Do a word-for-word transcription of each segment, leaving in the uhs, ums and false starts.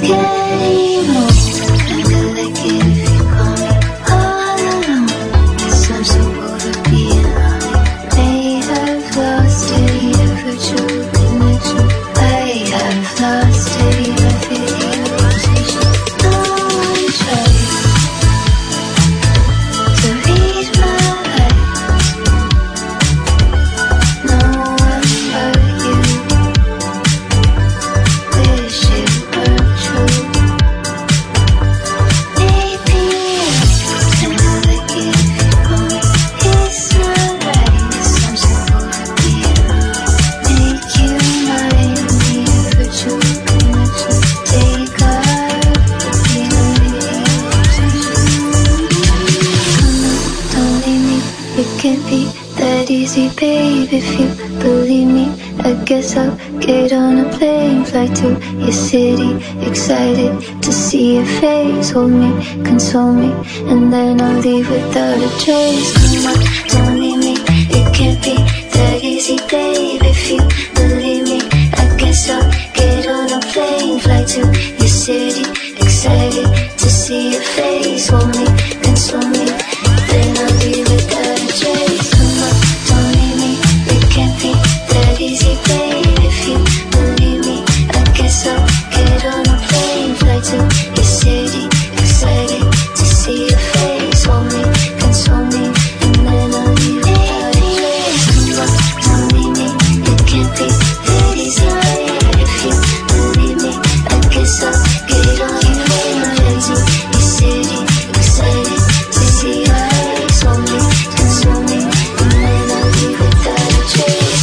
Excited to see your face, hold me, console me, and then I'll leave without a trace. Come on, don't leave me, it can't be that easy, babe. If you believe me, I guess I'll get on a plane, fly to your city. Excited to see your face, hold me, console me, then I'll leave without a trace. Come on, don't leave me, it can't be that easy, babe. If you believe me, I guess I'll get on a plane, fly to your city. Excited to see your face, hold me, console me, and then I'll leave without a trace. Come on, don't leave me, it can't be that easy, babe. If you believe me, I guess I'll get on a plane, fly to your city. Excited to see your face, hold me, console me, and then I'll leave without a trace.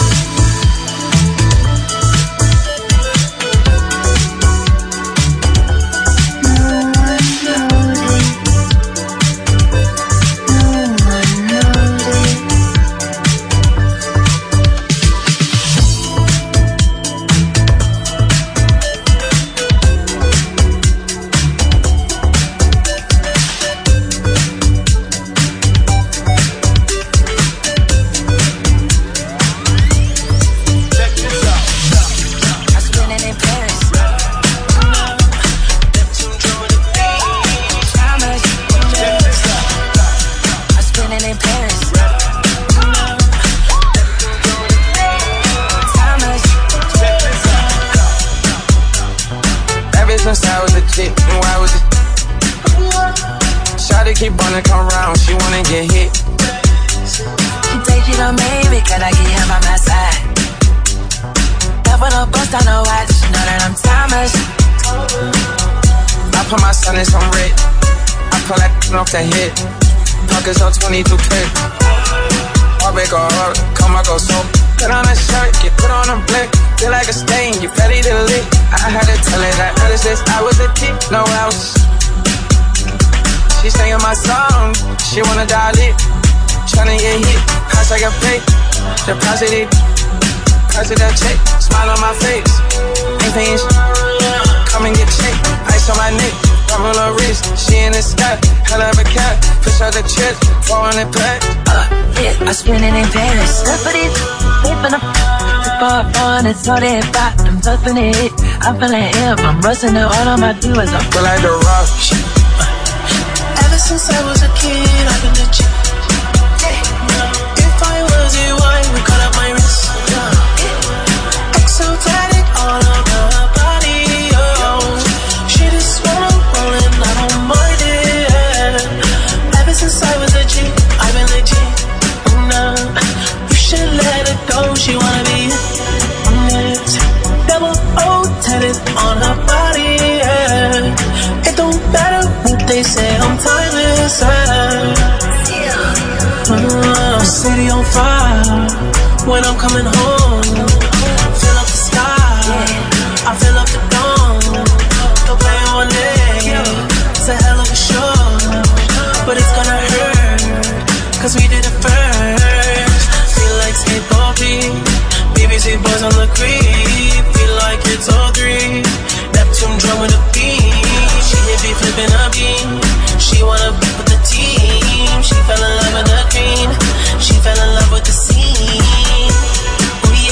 The hit, pockets on twenty-two clip. Heartbreak or heart, come I go so. Put on a shirt, get put on a blick. Feel like a stain, you ready to lick. I had to tell her that notice this, I was a tip, no else. She singing my song, she wanna dial it. Tryna get hit, pass like a plate. Deposit it, president check. Smile on my face, ain't paying sh- come and get checked. Ice on my neck, rubber on her wrist. She in the sky, hell of a cat. Push out the chest, four hundred pack. Uh, yeah, I spend it in Paris. That's what it's, flipping up. It's far fun, it's all that pop. I'm toughing it, I'm feeling hip. I'm rusting it, all of my do is I feel like the rush. Ever since I was a kid, I've been legit. If I was a wine, we cut up my wrist. Exotic all over her body, oh. She just wanna roll and I don't mind it. Ever since I was a G, I've been legit. Nah, you should let her go, she wanna be next. Double O tatted on her body, yeah. It don't matter what they say, I'm timeless, yeah. uh, City on fire, when I'm coming home. Fill up the sky, I fill up the dome. Don't play on it, it's a hell of a show. But it's gonna hurt, cause we did it first. Feel like skateboarding, B B C boys on the creep. Feel like it's all three, Neptune drum with a beat. She hit me flipping a beam, she wanna be with the team. She fell in love with the green, she fell in love with the scene. Oh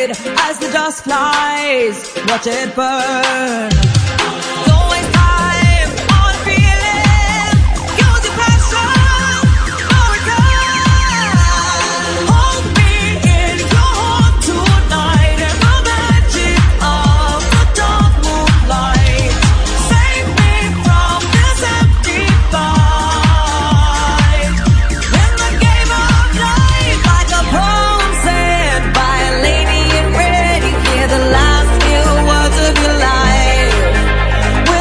it as the dust flies. Watch it burn. Don't waste time on feeling. Use your passion for a time. Hold me in your heart tonight in the magic of the dark moonlight. Save me from this empty fight. In the game of life, like a poem said by a lady in red, you hear the last few words of your life.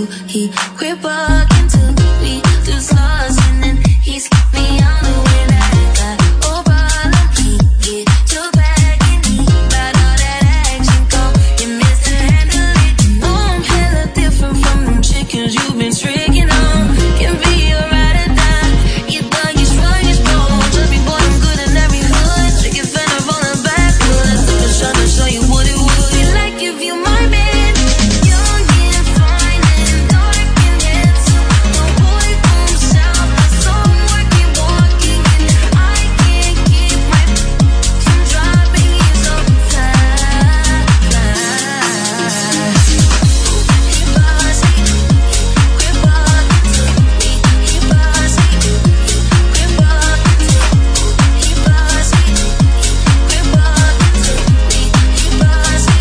He quit walking to me, just lost, and then he's me on the way that I got over on me. Get your back and me, about all that action go. You mishandle it. You know I'm hella different from them chickens you've been tricking on. Can be a ride or die. You thug, you strong, you strong. Tell me, boy, I'm good in every hood. Take your fan up on the backwoods. I'm just trying to show you what it would be like if you my man.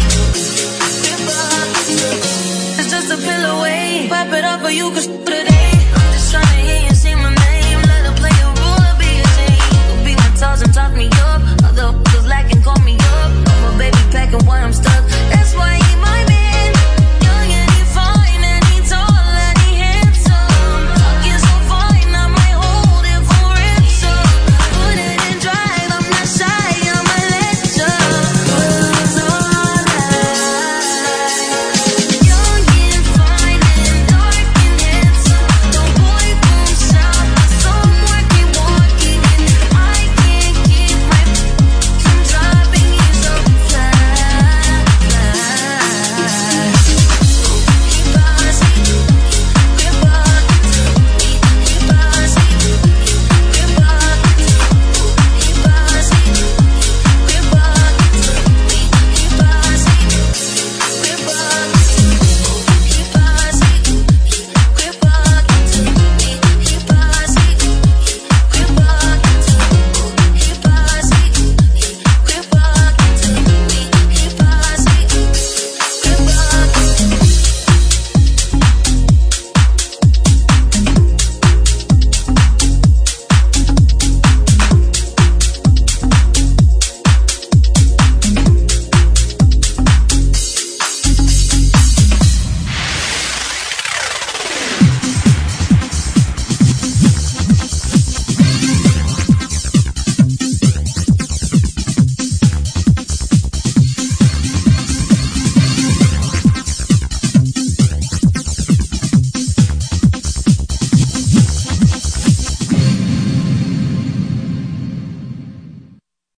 Wipe it up for you, cause today